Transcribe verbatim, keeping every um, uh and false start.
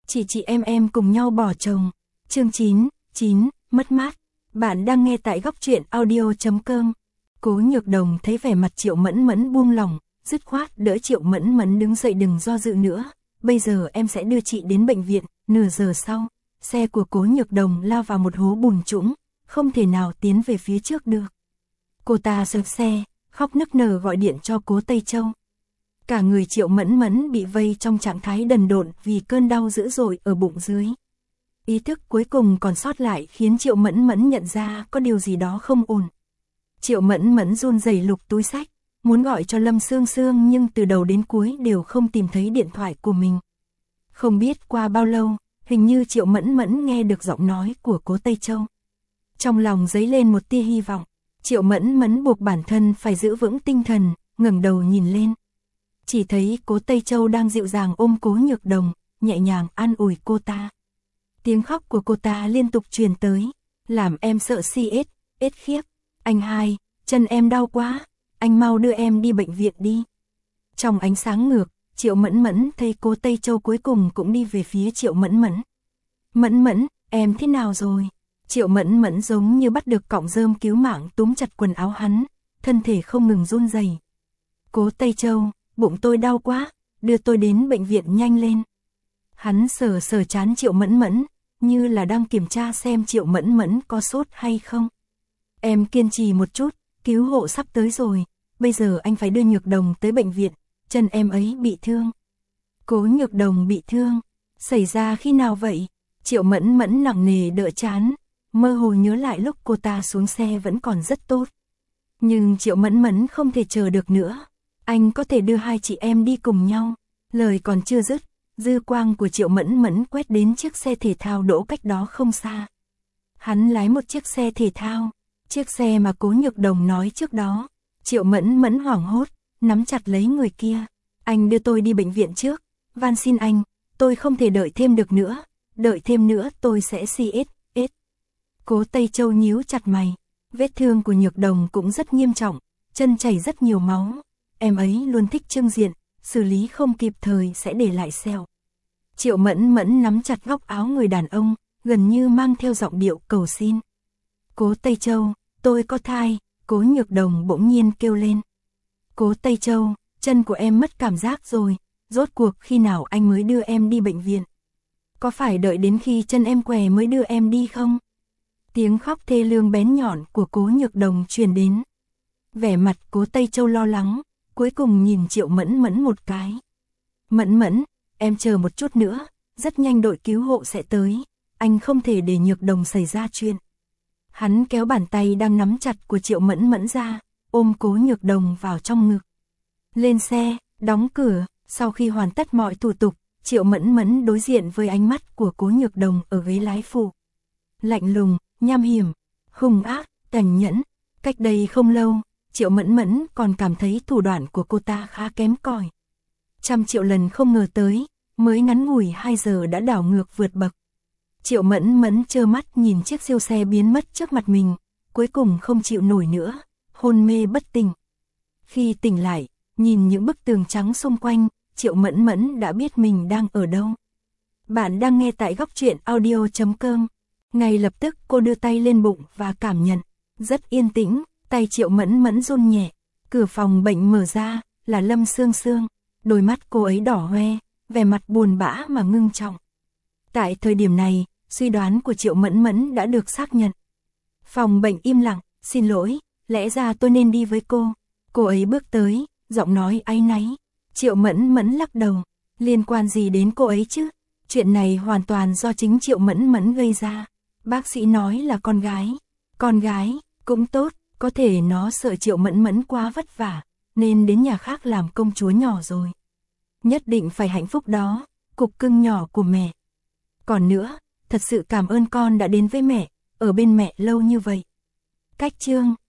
Chị chị em em cùng nhau bỏ chồng. Chương chín, chín, mất mát. Bạn đang nghe tại góc truyện audio chấm com. Cố Nhược Đồng thấy vẻ mặt Triệu Mẫn Mẫn buông lỏng, dứt khoát đỡ Triệu Mẫn Mẫn đứng dậy, đừng do dự nữa. Bây giờ em sẽ đưa chị đến bệnh viện. Nửa giờ sau, xe của Cố Nhược Đồng lao vào một hố bùn trũng, không thể nào tiến về phía trước được. Cô ta sập xe, khóc nức nở gọi điện cho Cố Tây Châu. Cả người Triệu Mẫn Mẫn bị vây trong trạng thái đần độn vì cơn đau dữ dội ở bụng dưới. Ý thức cuối cùng còn sót lại khiến Triệu Mẫn Mẫn nhận ra có điều gì đó không ổn. Triệu Mẫn Mẫn run rẩy lục túi xách, muốn gọi cho Lâm Sương Sương nhưng từ đầu đến cuối đều không tìm thấy điện thoại của mình. Không biết qua bao lâu, hình như Triệu Mẫn Mẫn nghe được giọng nói của Cố Tây Châu. Trong lòng dấy lên một tia hy vọng, Triệu Mẫn Mẫn buộc bản thân phải giữ vững tinh thần, ngẩng đầu nhìn lên. Chỉ thấy Cố Tây Châu đang dịu dàng ôm Cố Nhược Đồng, nhẹ nhàng an ủi cô ta. Tiếng khóc của cô ta liên tục truyền tới, làm em sợ si ết, ết khiếp. Anh hai, chân em đau quá, anh mau đưa em đi bệnh viện đi. Trong ánh sáng ngược, Triệu Mẫn Mẫn thấy Cố Tây Châu cuối cùng cũng đi về phía Triệu Mẫn Mẫn. Mẫn Mẫn, em thế nào rồi? Triệu Mẫn Mẫn giống như bắt được cọng rơm cứu mạng túm chặt quần áo hắn, thân thể không ngừng run rẩy. Cố Tây Châu, bụng tôi đau quá, đưa tôi đến bệnh viện nhanh lên. Hắn sờ sờ trán Triệu Mẫn Mẫn, như là đang kiểm tra xem Triệu Mẫn Mẫn có sốt hay không. Em kiên trì một chút, cứu hộ sắp tới rồi, bây giờ anh phải đưa Nhược Đồng tới bệnh viện, chân em ấy bị thương. Cố Nhược Đồng bị thương, xảy ra khi nào vậy? Triệu Mẫn Mẫn nặng nề đỡ trán, mơ hồ nhớ lại lúc cô ta xuống xe vẫn còn rất tốt. Nhưng Triệu Mẫn Mẫn không thể chờ được nữa, anh có thể đưa hai chị em đi cùng nhau. Lời còn chưa dứt, dư quang của Triệu Mẫn Mẫn quét đến chiếc xe thể thao đỗ cách đó không xa. Hắn lái một chiếc xe thể thao, chiếc xe mà Cố Nhược Đồng nói trước đó. Triệu Mẫn Mẫn hoảng hốt, nắm chặt lấy người kia. Anh đưa tôi đi bệnh viện trước, van xin anh, tôi không thể đợi thêm được nữa, đợi thêm nữa tôi sẽ si ết, ết. Cố Tây Châu nhíu chặt mày, vết thương của Nhược Đồng cũng rất nghiêm trọng, chân chảy rất nhiều máu. Em ấy luôn thích trưng diện, xử lý không kịp thời sẽ để lại sẹo. Triệu Mẫn Mẫn nắm chặt góc áo người đàn ông, gần như mang theo giọng điệu cầu xin. Cố Tây Châu, tôi có thai. Cố Nhược Đồng bỗng nhiên kêu lên. Cố Tây Châu, chân của em mất cảm giác rồi, rốt cuộc khi nào anh mới đưa em đi bệnh viện? Có phải đợi đến khi chân em què mới đưa em đi không? Tiếng khóc thê lương bén nhọn của Cố Nhược Đồng truyền đến. Vẻ mặt Cố Tây Châu lo lắng, cuối cùng nhìn Triệu Mẫn Mẫn một cái. Mẫn Mẫn, em chờ một chút nữa, rất nhanh đội cứu hộ sẽ tới, anh không thể để Nhược Đồng xảy ra chuyện. Hắn kéo bàn tay đang nắm chặt của Triệu Mẫn Mẫn ra, ôm Cố Nhược Đồng vào trong ngực. Lên xe, đóng cửa, sau khi hoàn tất mọi thủ tục, Triệu Mẫn Mẫn đối diện với ánh mắt của Cố Nhược Đồng ở ghế lái phụ. Lạnh lùng, nham hiểm, hung ác, tàn nhẫn. Cách đây không lâu, Triệu Mẫn Mẫn còn cảm thấy thủ đoạn của cô ta khá kém cỏi. Trăm triệu lần không ngờ tới, mới ngắn ngủi hai giờ đã đảo ngược vượt bậc. Triệu Mẫn Mẫn trơ mắt nhìn chiếc siêu xe biến mất trước mặt mình, cuối cùng không chịu nổi nữa, hôn mê bất tỉnh. Khi tỉnh lại, nhìn những bức tường trắng xung quanh, Triệu Mẫn Mẫn đã biết mình đang ở đâu. Bạn đang nghe tại góc truyện audio chấm com. Ngay lập tức cô đưa tay lên bụng và cảm nhận, rất yên tĩnh, tay Triệu Mẫn Mẫn run nhẹ. Cửa phòng bệnh mở ra, là Lâm Sương Sương, đôi mắt cô ấy đỏ hoe, vẻ mặt buồn bã mà ngưng trọng. Tại thời điểm này, suy đoán của Triệu Mẫn Mẫn đã được xác nhận. Phòng bệnh im lặng, xin lỗi, lẽ ra tôi nên đi với cô. Cô ấy bước tới, giọng nói áy náy. Triệu Mẫn Mẫn lắc đầu, liên quan gì đến cô ấy chứ? Chuyện này hoàn toàn do chính Triệu Mẫn Mẫn gây ra. Bác sĩ nói là con gái. Con gái, cũng tốt, có thể nó sợ Triệu Mẫn Mẫn quá vất vả, nên đến nhà khác làm công chúa nhỏ rồi. Nhất định phải hạnh phúc đó, cục cưng nhỏ của mẹ. Còn nữa, thật sự cảm ơn con đã đến với mẹ, ở bên mẹ lâu như vậy. Cách chương